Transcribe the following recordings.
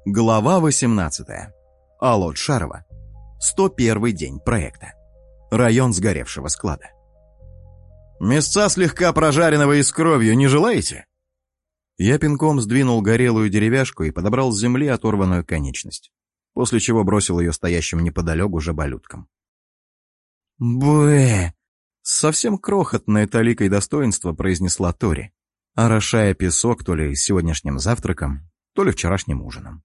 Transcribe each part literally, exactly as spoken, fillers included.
Глава восемнадцатая. Алот Шарова. сто первый день проекта. Район сгоревшего склада. «Мясца слегка прожаренного и с кровью не желаете?» Я пинком сдвинул горелую деревяшку и подобрал с земли оторванную конечность, после чего бросил ее стоящим неподалеку жаболюткам. «Бэ!» — с совсем крохотной таликой достоинства произнесла Тори, орошая песок то ли сегодняшним завтраком, то ли вчерашним ужином.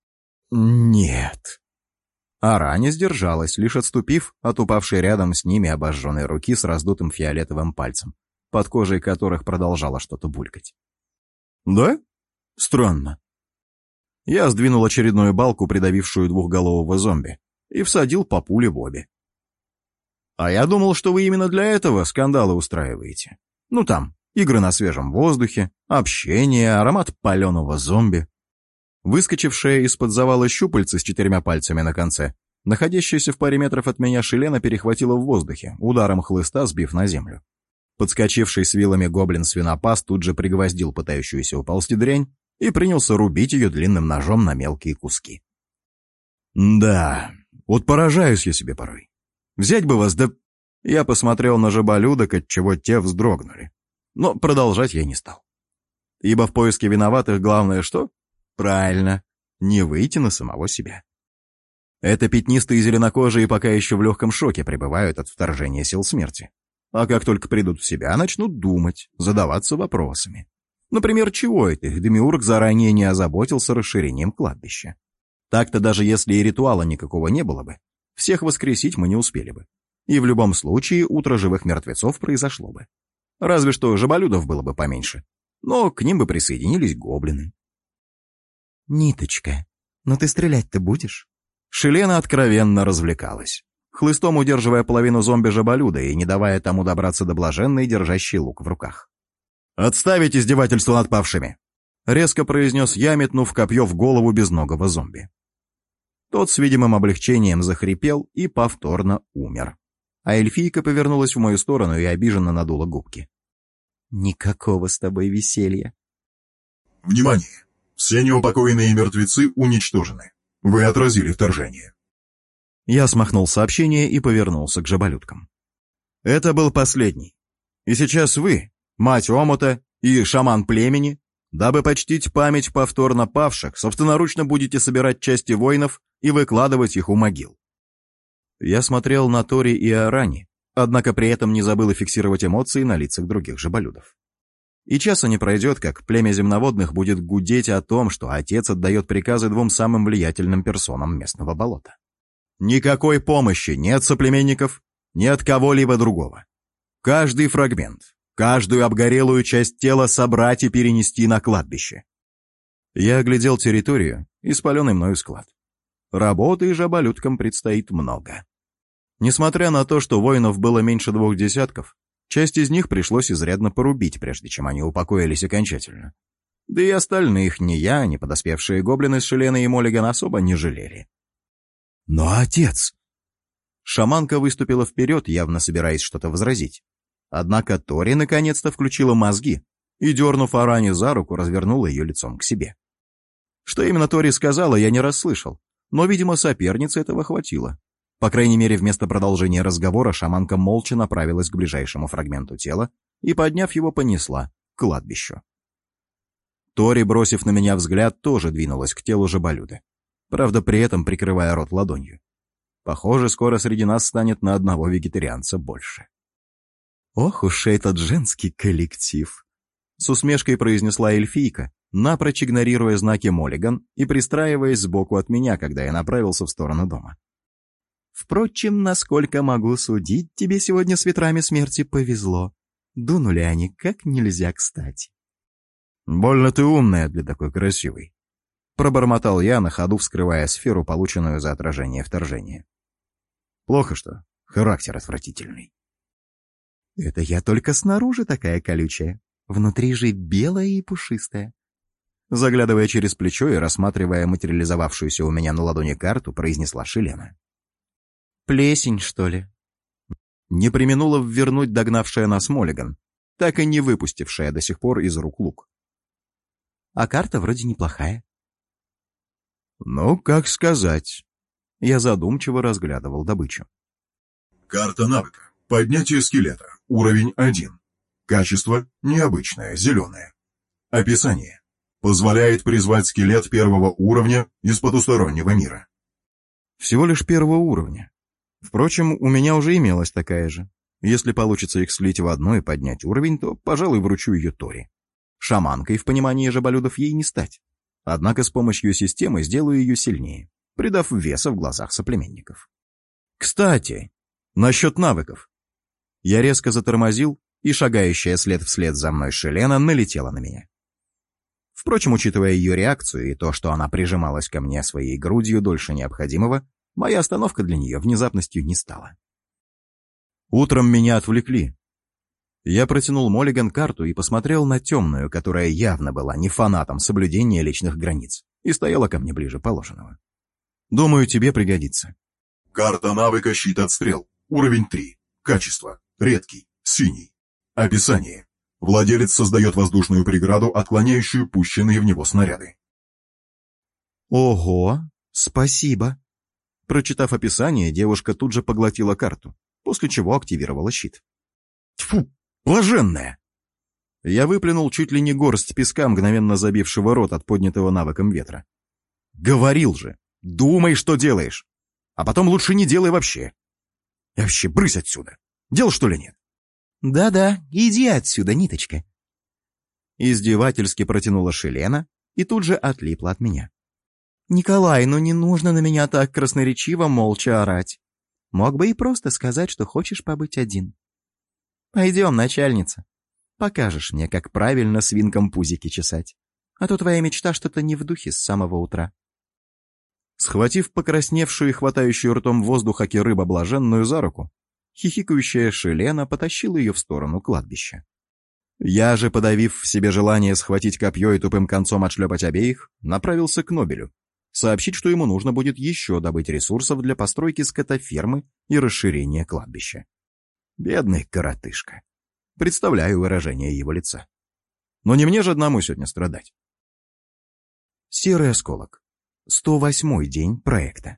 «Нет». Ара не сдержалась, лишь отступив от упавшей рядом с ними обожженной руки с раздутым фиолетовым пальцем, под кожей которых продолжало что-то булькать. «Да? Странно». Я сдвинул очередную балку, придавившую двухголового зомби, и всадил по пуле в обе. «А я думал, что вы именно для этого скандалы устраиваете. Ну там, игры на свежем воздухе, общение, аромат паленого зомби». Выскочившая из-под завала щупальца с четырьмя пальцами на конце, находящаяся в паре метров от меня Шилена перехватила в воздухе, ударом хлыста сбив на землю. Подскочивший с вилами гоблин-свинопас тут же пригвоздил пытающуюся уползти дрянь и принялся рубить ее длинным ножом на мелкие куски. «Да, вот поражаюсь я себе порой. Взять бы вас, да...» Я посмотрел на жаболюдок, отчего те вздрогнули. Но продолжать я не стал. Ибо в поиске виноватых главное что? Правильно, не выйти на самого себя. Это пятнистые зеленокожие пока еще в легком шоке пребывают от вторжения сил смерти. А как только придут в себя, начнут думать, задаваться вопросами. Например, чего это их Демиург заранее не озаботился расширением кладбища? Так-то даже если и ритуала никакого не было бы, всех воскресить мы не успели бы. И в любом случае утро живых мертвецов произошло бы. Разве что жаболюдов было бы поменьше. Но к ним бы присоединились гоблины. «Ниточка, но ты стрелять-то будешь?» Шилена откровенно развлекалась, хлыстом удерживая половину зомби-жаболюда и не давая тому добраться до блаженной, держащей лук в руках. «Отставить издевательство над павшими!» — резко произнес я, метнув копье в голову безногого зомби. Тот с видимым облегчением захрипел и повторно умер. А эльфийка повернулась в мою сторону и обиженно надула губки. «Никакого с тобой веселья!» «Внимание! Все неупокоенные мертвецы уничтожены. Вы отразили вторжение». Я смахнул сообщение и повернулся к жаболюткам. «Это был последний. И сейчас вы, мать омута и шаман племени, дабы почтить память повторно павших, собственноручно будете собирать части воинов и выкладывать их у могил». Я смотрел на Тори и Арани, однако при этом не забыл и фиксировать эмоции на лицах других жаболюдов. И часа не пройдет, как племя земноводных будет гудеть о том, что отец отдает приказы двум самым влиятельным персонам местного болота. Никакой помощи ни от соплеменников, ни от кого-либо другого. Каждый фрагмент, каждую обгорелую часть тела собрать и перенести на кладбище. Я оглядел территорию и спаленный мною склад. Работы жаболюткам предстоит много. Несмотря на то, что воинов было меньше двух десятков, часть из них пришлось изрядно порубить, прежде чем они упокоились окончательно. Да и остальных ни я, ни подоспевшие гоблины с Шиленой и Моллиган особо не жалели. «Но отец...» Шаманка выступила вперед, явно собираясь что-то возразить. Однако Тори наконец-то включила мозги и, дернув Арани за руку, развернула ее лицом к себе. Что именно Тори сказала, я не расслышал, но, видимо, сопернице этого хватило. По крайней мере, вместо продолжения разговора шаманка молча направилась к ближайшему фрагменту тела и, подняв его, понесла к кладбищу. Тори, бросив на меня взгляд, тоже двинулась к телу жаболюда, правда, при этом прикрывая рот ладонью. Похоже, скоро среди нас станет на одного вегетарианца больше. «Ох уж этот женский коллектив!» — с усмешкой произнесла эльфийка, напрочь игнорируя знаки Моллиган и пристраиваясь сбоку от меня, когда я направился в сторону дома. «Впрочем, насколько могу судить, тебе сегодня с ветрами смерти повезло. Дунули они как нельзя кстати». «Больно ты умная для такой красивой», — пробормотал я, на ходу вскрывая сферу, полученную за отражение вторжения. «Плохо что, характер отвратительный». «Это я только снаружи такая колючая, внутри же белая и пушистая». Заглядывая через плечо и рассматривая материализовавшуюся у меня на ладони карту, произнесла Шилена. «Плесень, что ли?» Не преминула ввернуть догнавшая нас Моллиган, так и не выпустившая до сих пор из рук лук. «А карта вроде неплохая». Ну, как сказать. Я задумчиво разглядывал добычу. Карта навыка. Поднятие скелета. Уровень один. Качество необычное, зеленое. Описание. Позволяет призвать скелет первого уровня из потустороннего мира. Всего лишь первого уровня. Впрочем, у меня уже имелась такая же. Если получится их слить в одно и поднять уровень, то, пожалуй, вручу ее Тори. Шаманкой в понимании жаболюдов ей не стать. Однако с помощью системы сделаю ее сильнее, придав веса в глазах соплеменников. Кстати, насчет навыков. Я резко затормозил, и шагающая след вслед за мной Шелена налетела на меня. Впрочем, учитывая ее реакцию и то, что она прижималась ко мне своей грудью дольше необходимого, моя остановка для нее внезапностью не стала. Утром меня отвлекли. Я протянул Моллиган карту и посмотрел на темную, которая явно была не фанатом соблюдения личных границ, и стояла ко мне ближе положенного. Думаю, тебе пригодится. Карта навыка «Щит от стрел». Уровень три. Качество. Редкий. Синий. Описание. Владелец создает воздушную преграду, отклоняющую пущенные в него снаряды. Ого, спасибо. Прочитав описание, девушка тут же поглотила карту, после чего активировала щит. Тьфу, блаженная! Я выплюнул чуть ли не горсть песка, мгновенно забившего рот от поднятого навыком ветра. Говорил же, думай, что делаешь. А потом лучше не делай вообще. И вообще, брысь отсюда. Дел, что ли, нет? Да-да, иди отсюда, ниточка. Издевательски протянула Шелена и тут же отлипла от меня. Николай, ну не нужно на меня так красноречиво молча орать. Мог бы и просто сказать, что хочешь побыть один. Пойдем, начальница. Покажешь мне, как правильно свинкам пузики чесать. А то твоя мечта что-то не в духе с самого утра. Схватив покрасневшую и хватающую ртом воздух аки рыба блаженную за руку, хихикающая Шелена потащила ее в сторону кладбища. Я же, подавив в себе желание схватить копье и тупым концом отшлепать обеих, направился к Нобелю, сообщить, что ему нужно будет еще добыть ресурсов для постройки скотофермы и расширения кладбища. Бедный коротышка. Представляю выражение его лица. Но не мне же одному сегодня страдать. Серый осколок. сто восьмой день проекта.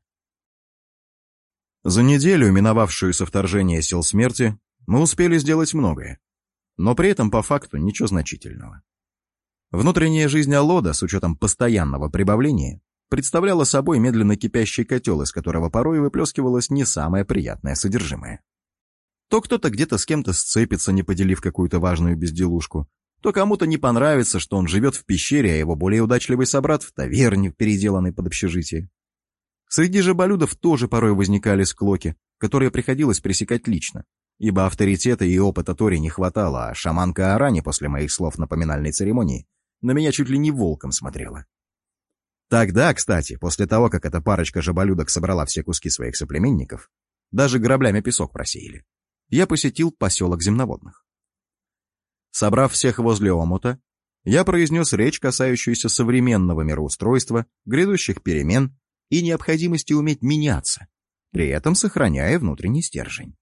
За неделю, миновавшую со вторжения сил смерти, мы успели сделать многое, но при этом по факту ничего значительного. Внутренняя жизнь Алода, с учетом постоянного прибавления, представляла собой медленно кипящий котел, из которого порой выплескивалось не самое приятное содержимое. То кто-то где-то с кем-то сцепится, не поделив какую-то важную безделушку, то кому-то не понравится, что он живет в пещере, а его более удачливый собрат в таверне, переделанной под общежитие. Среди жаболюдов тоже порой возникали склоки, которые приходилось пресекать лично, ибо авторитета и опыта Тори не хватало, а шаманка Арани после моих слов на поминальной церемонии на меня чуть ли не волком смотрела. Тогда, кстати, после того, как эта парочка жаболюдок собрала все куски своих соплеменников, даже граблями песок просеяли, я посетил поселок земноводных. Собрав всех возле омута, я произнес речь, касающуюся современного мироустройства, грядущих перемен и необходимости уметь меняться, при этом сохраняя внутренний стержень.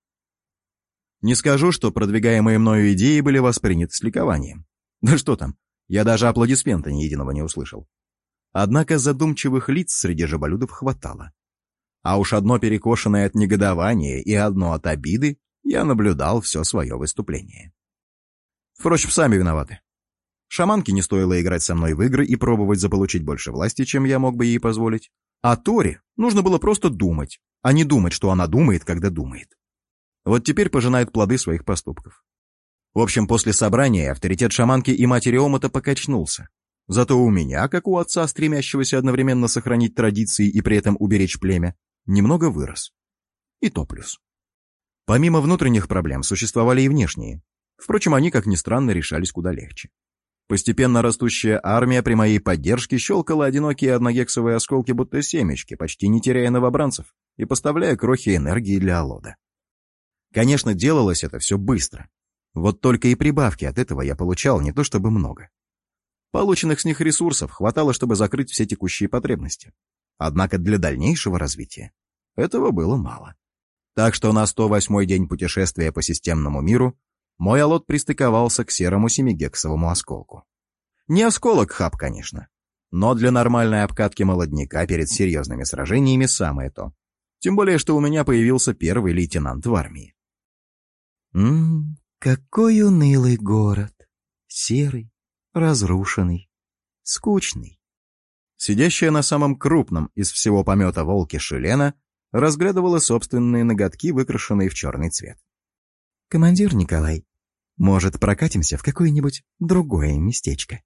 Не скажу, что продвигаемые мною идеи были восприняты с ликованием. Да что там, я даже аплодисмента ни единого не услышал. Однако задумчивых лиц среди жаболюдов хватало. А уж одно перекошенное от негодования и одно от обиды я наблюдал все свое выступление. Впрочем, сами виноваты. Шаманке не стоило играть со мной в игры и пробовать заполучить больше власти, чем я мог бы ей позволить. А Тори нужно было просто думать, а не думать, что она думает, когда думает. Вот теперь пожинает плоды своих поступков. В общем, после собрания авторитет шаманки и матери омута покачнулся. Зато у меня, как у отца, стремящегося одновременно сохранить традиции и при этом уберечь племя, немного вырос. И то плюс. Помимо внутренних проблем существовали и внешние. Впрочем, они, как ни странно, решались куда легче. Постепенно растущая армия при моей поддержке щелкала одинокие одногексовые осколки, будто семечки, почти не теряя новобранцев и поставляя крохи энергии для Алода. Конечно, делалось это все быстро. Вот только и прибавки от этого я получал не то чтобы много. Полученных с них ресурсов хватало, чтобы закрыть все текущие потребности. Однако для дальнейшего развития этого было мало. Так что на сто восьмой день путешествия по системному миру мой Алод пристыковался к серому семигексовому осколку. Не осколок хаб, конечно, Но для нормальной обкатки молодняка перед серьезными сражениями самое то. Тем более, что у меня появился первый лейтенант в армии. Ммм, какой унылый город. Серый, разрушенный, скучный. Сидящая на самом крупном из всего помета волки Шелена разглядывала собственные ноготки, выкрашенные в черный цвет. «Командир Николай, может, прокатимся в какое-нибудь другое местечко?»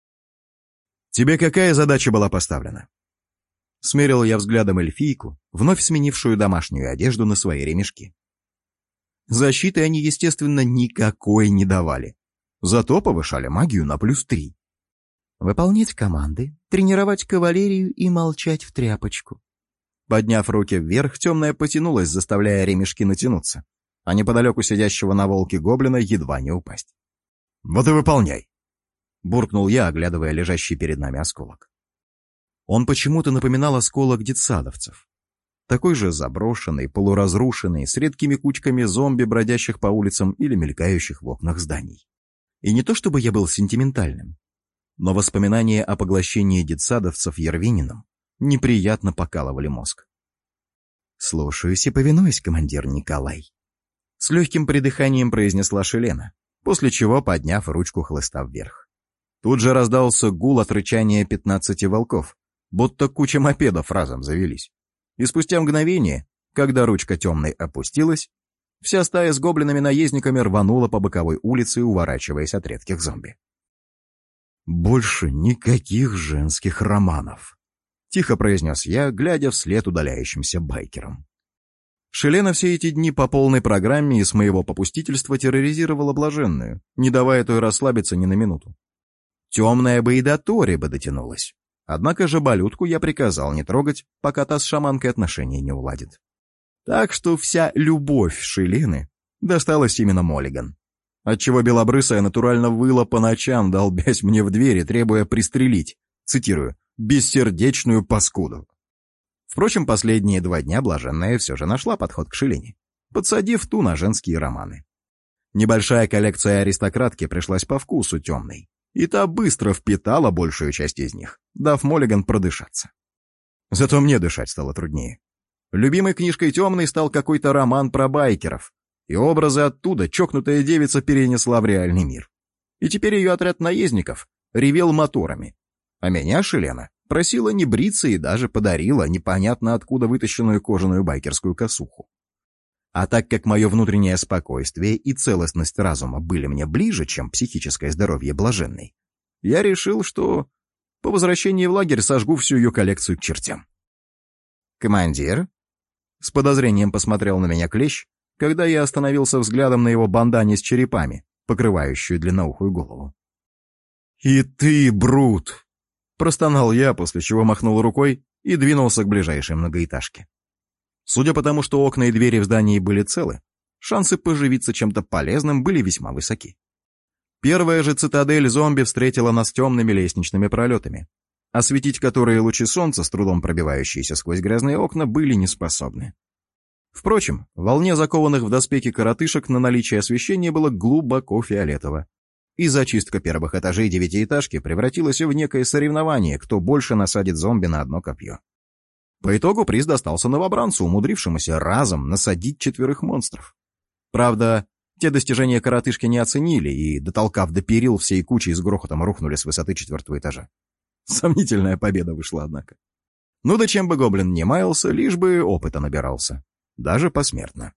«Тебе какая задача была поставлена?» Смерил я взглядом эльфийку, вновь сменившую домашнюю одежду на свои ремешки. Защиты они, естественно, никакой не давали. Зато повышали магию на плюс три. «Выполнять команды, тренировать кавалерию и молчать в тряпочку». Подняв руки вверх, темная потянулась, заставляя ремешки натянуться, а неподалеку сидящего на волке гоблина едва не упасть. «Вот и выполняй!» — буркнул я, оглядывая лежащий перед нами осколок. Он почему-то напоминал осколок детсадовцев. Такой же заброшенный, полуразрушенный, с редкими кучками зомби, бродящих по улицам или мелькающих в окнах зданий. И не то чтобы я был сентиментальным, но воспоминания о поглощении детсадовцев Ярвинином неприятно покалывали мозг. «Слушаюсь и повинуюсь, командир Николай», — с легким придыханием произнесла Шелена, после чего подняв ручку хлыста вверх. Тут же раздался гул от рычания пятнадцати волков, будто куча мопедов разом завелись. И спустя мгновение, когда ручка темной опустилась, вся стая с гоблинами-наездниками рванула по боковой улице, уворачиваясь от редких зомби. «Больше никаких женских романов», — тихо произнес я, глядя вслед удаляющимся байкерам. Шелена все эти дни по полной программе и с моего попустительства терроризировала блаженную, не давая той расслабиться ни на минуту. Темная бы и до Тори бы дотянулась. Однако же Балютку я приказал не трогать, пока та с шаманкой отношения не уладит. Так что вся любовь Шелены досталась именно Моллиган, отчего белобрысая натурально выла по ночам, долбясь мне в двери, требуя пристрелить, цитирую, «бессердечную паскуду». Впрочем, последние два дня блаженная все же нашла подход к Шелене, подсадив ту на женские романы. Небольшая коллекция аристократки пришлась по вкусу темной, и та быстро впитала большую часть из них, дав Моллиган продышаться. Зато мне дышать стало труднее. Любимой книжкой темной стал какой-то роман про байкеров, и образы оттуда чокнутая девица перенесла в реальный мир. И теперь ее отряд наездников ревел моторами, а меня Шелена просила не бриться и даже подарила непонятно откуда вытащенную кожаную байкерскую косуху. А так как мое внутреннее спокойствие и целостность разума были мне ближе, чем психическое здоровье блаженной, я решил, что по возвращении в лагерь сожгу всю ее коллекцию к чертям. «Командир?» — с подозрением посмотрел на меня Клещ, когда я остановился взглядом на его бандане с черепами, покрывающую длинноухую голову. «И ты, Брут!» — простонал я, после чего махнул рукой и двинулся к ближайшей многоэтажке. Судя по тому, что окна и двери в здании были целы, шансы поживиться чем-то полезным были весьма высоки. Первая же цитадель зомби встретила нас темными лестничными пролетами, осветить которые лучи солнца, с трудом пробивающиеся сквозь грязные окна, были неспособны. Впрочем, волне закованных в доспехи коротышек на наличие освещения было глубоко фиолетово, и зачистка первых этажей девятиэтажки превратилась в некое соревнование, кто больше насадит зомби на одно копье. По итогу приз достался новобранцу, умудрившемуся разом насадить четверых монстров. Правда, те достижения коротышки не оценили и, дотолкав до перил, всей кучей с грохотом рухнули с высоты четвертого этажа. Сомнительная победа вышла, однако. Ну да чем бы гоблин не маялся, лишь бы опыта набирался. Даже посмертно.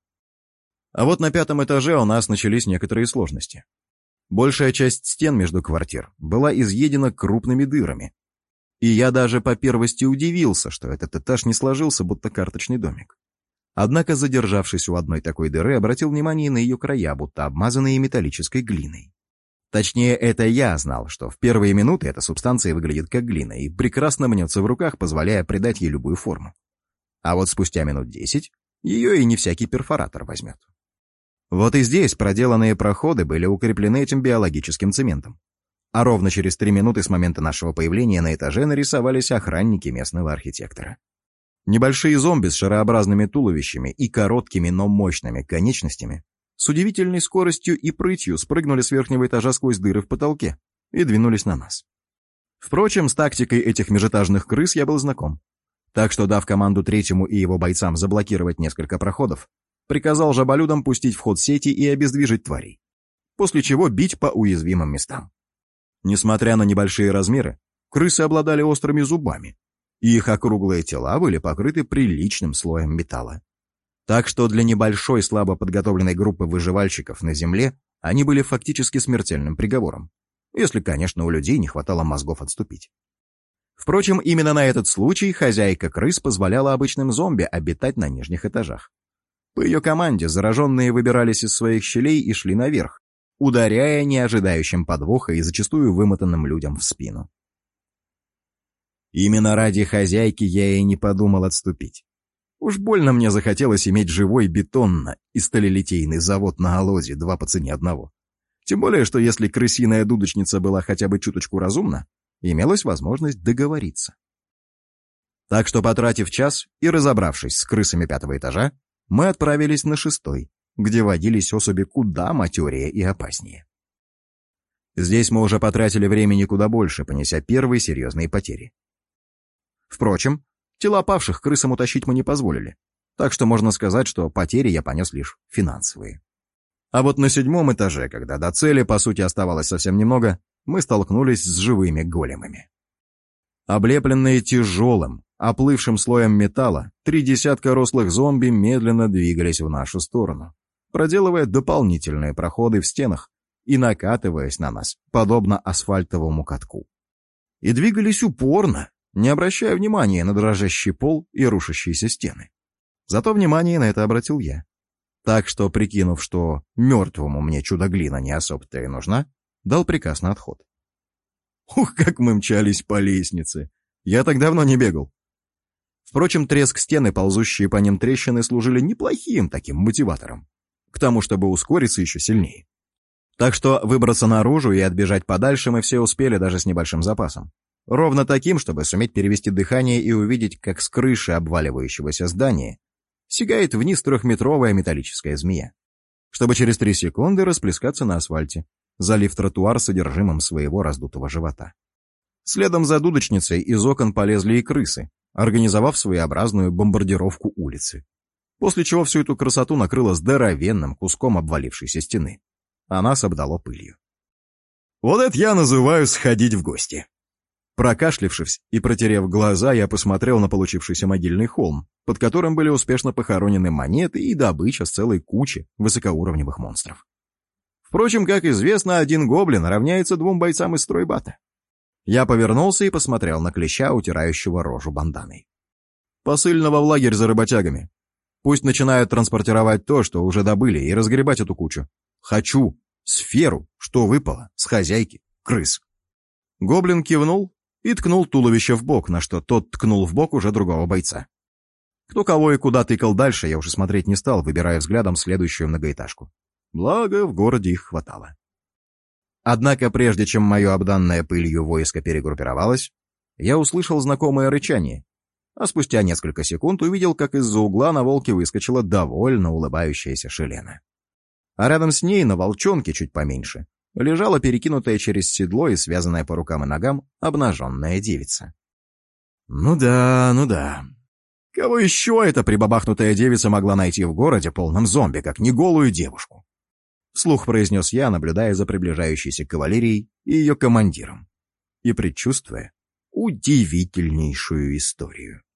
А вот на пятом этаже у нас начались некоторые сложности. Большая часть стен между квартир была изъедена крупными дырами. И я даже по первости удивился, что этот этаж не сложился, будто карточный домик. Однако, задержавшись у одной такой дыры, обратил внимание на ее края, будто обмазанные металлической глиной. Точнее, это я знал, что в первые минуты эта субстанция выглядит как глина и прекрасно мнется в руках, позволяя придать ей любую форму. А вот спустя минут десять ее и не всякий перфоратор возьмет. Вот и здесь проделанные проходы были укреплены этим биологическим цементом. А ровно через три минуты с момента нашего появления на этаже нарисовались охранники местного архитектора. Небольшие зомби с шарообразными туловищами и короткими, но мощными конечностями с удивительной скоростью и прытью спрыгнули с верхнего этажа сквозь дыры в потолке и двинулись на нас. Впрочем, с тактикой этих межэтажных крыс я был знаком. Так что, дав команду третьему и его бойцам заблокировать несколько проходов, приказал жаболюдам пустить в ход сети и обездвижить тварей, после чего бить по уязвимым местам. Несмотря на небольшие размеры, крысы обладали острыми зубами, и их округлые тела были покрыты приличным слоем металла. Так что для небольшой слабо подготовленной группы выживальщиков на земле они были фактически смертельным приговором, если, конечно, у людей не хватало мозгов отступить. Впрочем, именно на этот случай хозяйка крыс позволяла обычным зомби обитать на нижних этажах. По ее команде зараженные выбирались из своих щелей и шли наверх, ударяя неожидающим подвоха и зачастую вымотанным людям в спину. Именно ради хозяйки я и не подумал отступить. Уж больно мне захотелось иметь живой бетонно- и сталелитейный завод на Алозе, два по цене одного. Тем более, что если крысиная дудочница была хотя бы чуточку разумна, имелась возможность договориться. Так что, потратив час и разобравшись с крысами пятого этажа, мы отправились на шестой, где водились особи куда матерее и опаснее. Здесь мы уже потратили времени куда больше, понеся первые серьезные потери. Впрочем, тела павших крысам утащить мы не позволили, так что можно сказать, что потери я понес лишь финансовые. А вот на седьмом этаже, когда до цели, по сути, оставалось совсем немного, мы столкнулись с живыми големами. Облепленные тяжелым, оплывшим слоем металла, три десятка рослых зомби медленно двигались в нашу сторону, проделывая дополнительные проходы в стенах и накатываясь на нас, подобно асфальтовому катку. И двигались упорно, не обращая внимания на дрожащий пол и рушащиеся стены. Зато внимание на это обратил я. Так что, прикинув, что мертвому мне чудо-глина не особо-то и нужна, дал приказ на отход. Ух, как мы мчались по лестнице! Я так давно не бегал. Впрочем, треск стены, ползущие по ним трещины, служили неплохим таким мотиватором, к тому, чтобы ускориться еще сильнее. Так что выбраться наружу и отбежать подальше мы все успели даже с небольшим запасом. Ровно таким, чтобы суметь перевести дыхание и увидеть, как с крыши обваливающегося здания сигает вниз трехметровая металлическая змея, чтобы через три секунды расплескаться на асфальте, залив тротуар содержимым своего раздутого живота. Следом за дудочницей из окон полезли и крысы, организовав своеобразную бомбардировку улицы, после чего всю эту красоту накрыло здоровенным куском обвалившейся стены, а нас обдало пылью. Вот это я называю сходить в гости. Прокашлявшись и протерев глаза, я посмотрел на получившийся могильный холм, под которым были успешно похоронены монеты и добыча с целой кучи высокоуровневых монстров. Впрочем, как известно, один гоблин равняется двум бойцам из стройбата. Я повернулся и посмотрел на клеща, утирающего рожу банданой. Посыльного в лагерь за работягами. Пусть начинают транспортировать то, что уже добыли, и разгребать эту кучу. Хочу сферу, что выпало с хозяйки крыс. Гоблин кивнул и ткнул туловище в бок, на что тот ткнул в бок уже другого бойца. Кто кого и куда тыкал дальше, я уже смотреть не стал, выбирая взглядом следующую многоэтажку. Благо, в городе их хватало. Однако, прежде чем мое обданное пылью войско перегруппировалось, я услышал знакомое рычание, а спустя несколько секунд увидел, как из-за угла на волке выскочила довольно улыбающаяся Шелена. А рядом с ней, на волчонке чуть поменьше, лежала перекинутая через седло и связанная по рукам и ногам обнаженная девица. Ну да, ну да. Кого еще эта прибабахнутая девица могла найти в городе, полном зомби, как не голую девушку? Вслух произнес я, наблюдая за приближающейся кавалерией и ее командиром, и предчувствуя удивительнейшую историю.